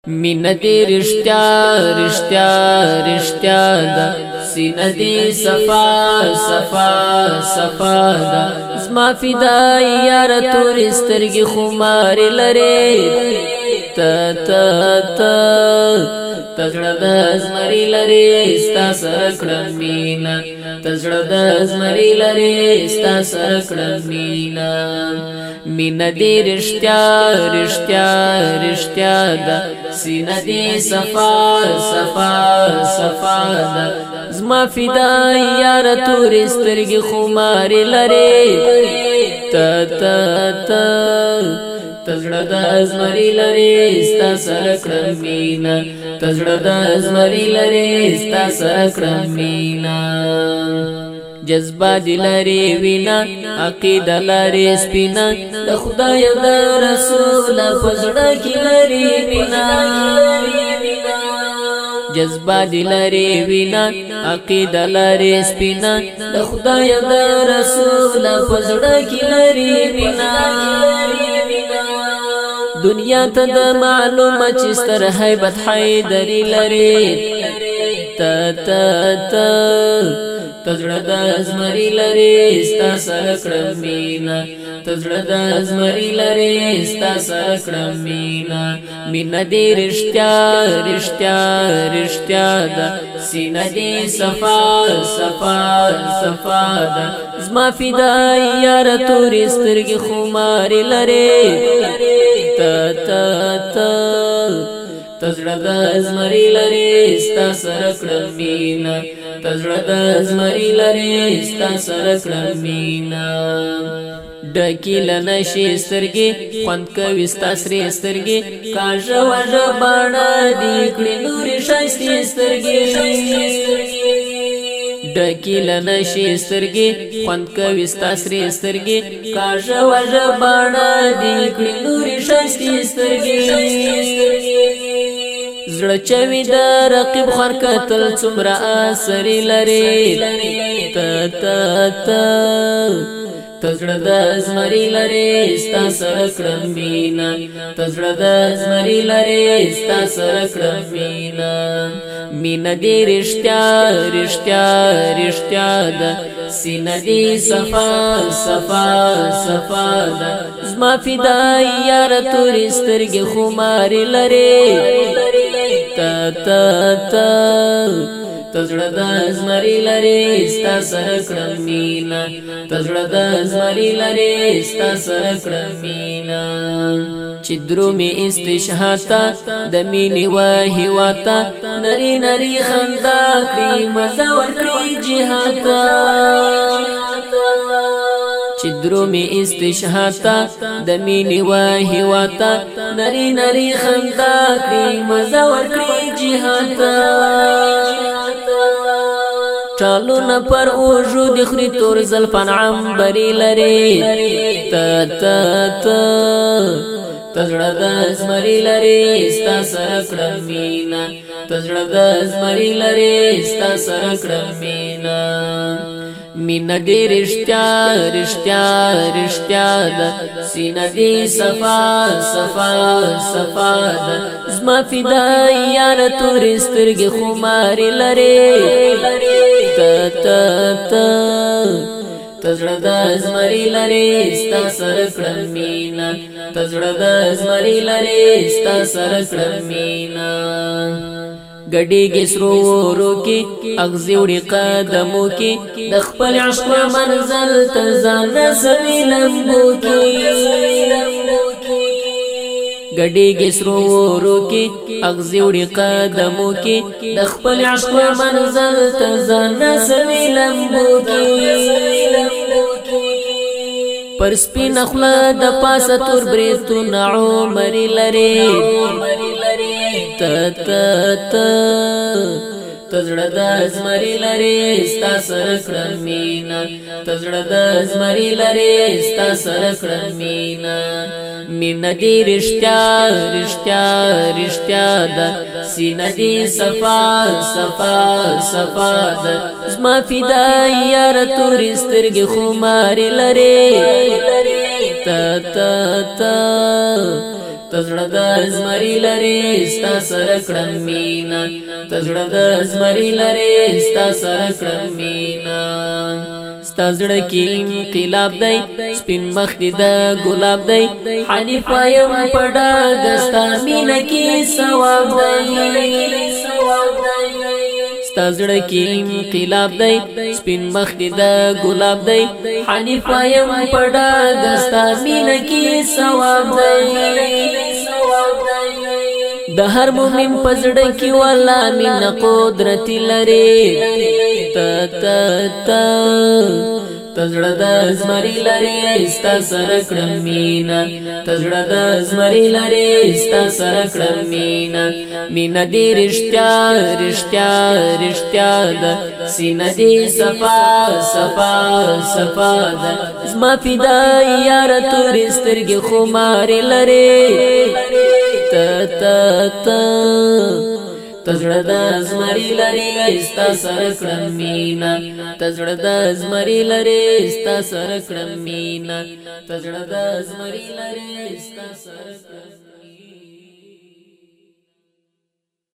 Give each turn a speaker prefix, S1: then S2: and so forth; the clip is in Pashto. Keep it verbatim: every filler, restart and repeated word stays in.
S1: مینه دې رښتیا رښتیا رښتیا ده سینه دې صفا صفا صفا ده زما فدای یاره تورې سترګې خمارې لرې ته ته ته ته زړه د زمري لرې ستا سره کړم مینه ته زړه د زمري لرې ستا سره کړم مینه مینه دې رښتیا رښتیا رښتیا ده سینه دې صفا صفا صفا ده زما فدای یاره تورې سترګې خمارې لرې ته ته ته ته زړه د زمري لرې ستا سره کړم مینه ته زړه د زمري لرې ستا سره کړم مینه جذبه دې لرې وینا عقیده لرې سپینه د خدای د رسول په زړه کې لرې وینا جذبه دې لرې وینا عقیده لرې سپینه د خدای د رسول په زړه کې لرې وینا دنیا ته د معلومه چې ستر هیبت حیدري لرې ته ته ته ته زړه د زمري لرې ستا سره کړم مینه ته زړه د زمري لرې ستا سره کړم مینه مینه دې رښتیا رښتیا رښتیا ده سینه دې صفا صفا صفا ده زما فدای یاره تورې سترګې خمارې لرې ته ته ته ته زړه د زمري لرې ستا سره کړم مینه ته زړه د زمري لرې ستا سره کړم مینه ډکې له نشې سترګې خوند کوي ستا سرې سترګې کاږه واږه باڼه دې کړې نورې ښایستې سترګې ډکې له نشې سترګې خوند کوي ستا سرې سترګې کاږه واږه باڼه دې کړې نورې ښایستې سترګې زړه چوي د رقیب خور کتل څومره اثرې لرې ته ته ته ته زړه د زمري لرې ستا سره کړم مینه ته زړه د زمري لرې ستا سره کړم مینه مینه دې رښتیا رښتیا رښتیا ده سینه دې صفا صفا صفا ده زما فدای یاره تورې سترګې خمارې لرې ته ته ته ته زړه د زمري لرې ستا سره کړم مینه ته زړه د زمري لرې ستا سره کړم مینه چې درومې استشهاته د مینې وحي واته نري نري خندا کړي مزه ورکړي جهاته چې درومې استشهاته د مینې وحي واته نري نري خندا کړي مزه ورکړي جهاته چالو نه پر اوجو د خري تور زلفان عنبري لرې ته ته ته ته زړه د زمري لرې ستا سره کړم مینه ته زړه د زمري لرې ستا سره کړم مینه مینه دې رښتیا رښتیا رښتیا ده سینه دې صفا صفا صفا ده زما فدای یاره تورې سترګې خمارې لرې ته ته ته ته زړه د زمري لرې ستا سره کړم مینه ته زړه د زمري لرې ستا سره کړم مینه ګډېږي سرو ورو کې اغزي وړي قدمو کې د خپل عشق منزل ته ځان رسوي لمبو کې ګډېږي سرو ورو کې اغزي وړي قدمو کې د خپل عشق منزل ته ځان رسوي لمبو کې پر سپینه خوله د پاسه تور بریتونه عمرې لرې ته ته ته ته زړه د زمري لرې ستا سره کړم مینه ته زړه د زمري لرې ستا سره کړم مینه مینه دې رښتیا رښتیا رښتیا ده سینه دې صفا صفا صفا ده زما فدای یاره تورې سترګې خمارې لرې ته ته ته تزړه د زمری لري ستا سره کړم مینا تزړه د زمری لري ستا سره کړم مینا ستا زړه کې انقلاب دی سپین مخ دې د ګلاب دی حنیف وایم پډا دستا مینا کې ثواب دی ستا زړه کې انقلاب دی سپین مخ دې د ګلاب دی حنیف وایم پډا دستا مینا کې ثواب دی د هر مومن پزړه کې والا مینا قدرت لري تا تا تا تزړه د زمری لري ستا سره کړم مینا تزړه د زمری لري ستا سره کړم مینا مینا دې رښتیا رښتیا رښتیا د سینه دې صفا صفا صفا د زما فدا یار تور سترګې خمار لري تا تا تا تزړه د زمری لري ستا سره کړم مینا تزړه د زمری لري ستا سره کړم مینا تزړه د زمری لري ستا سره کړم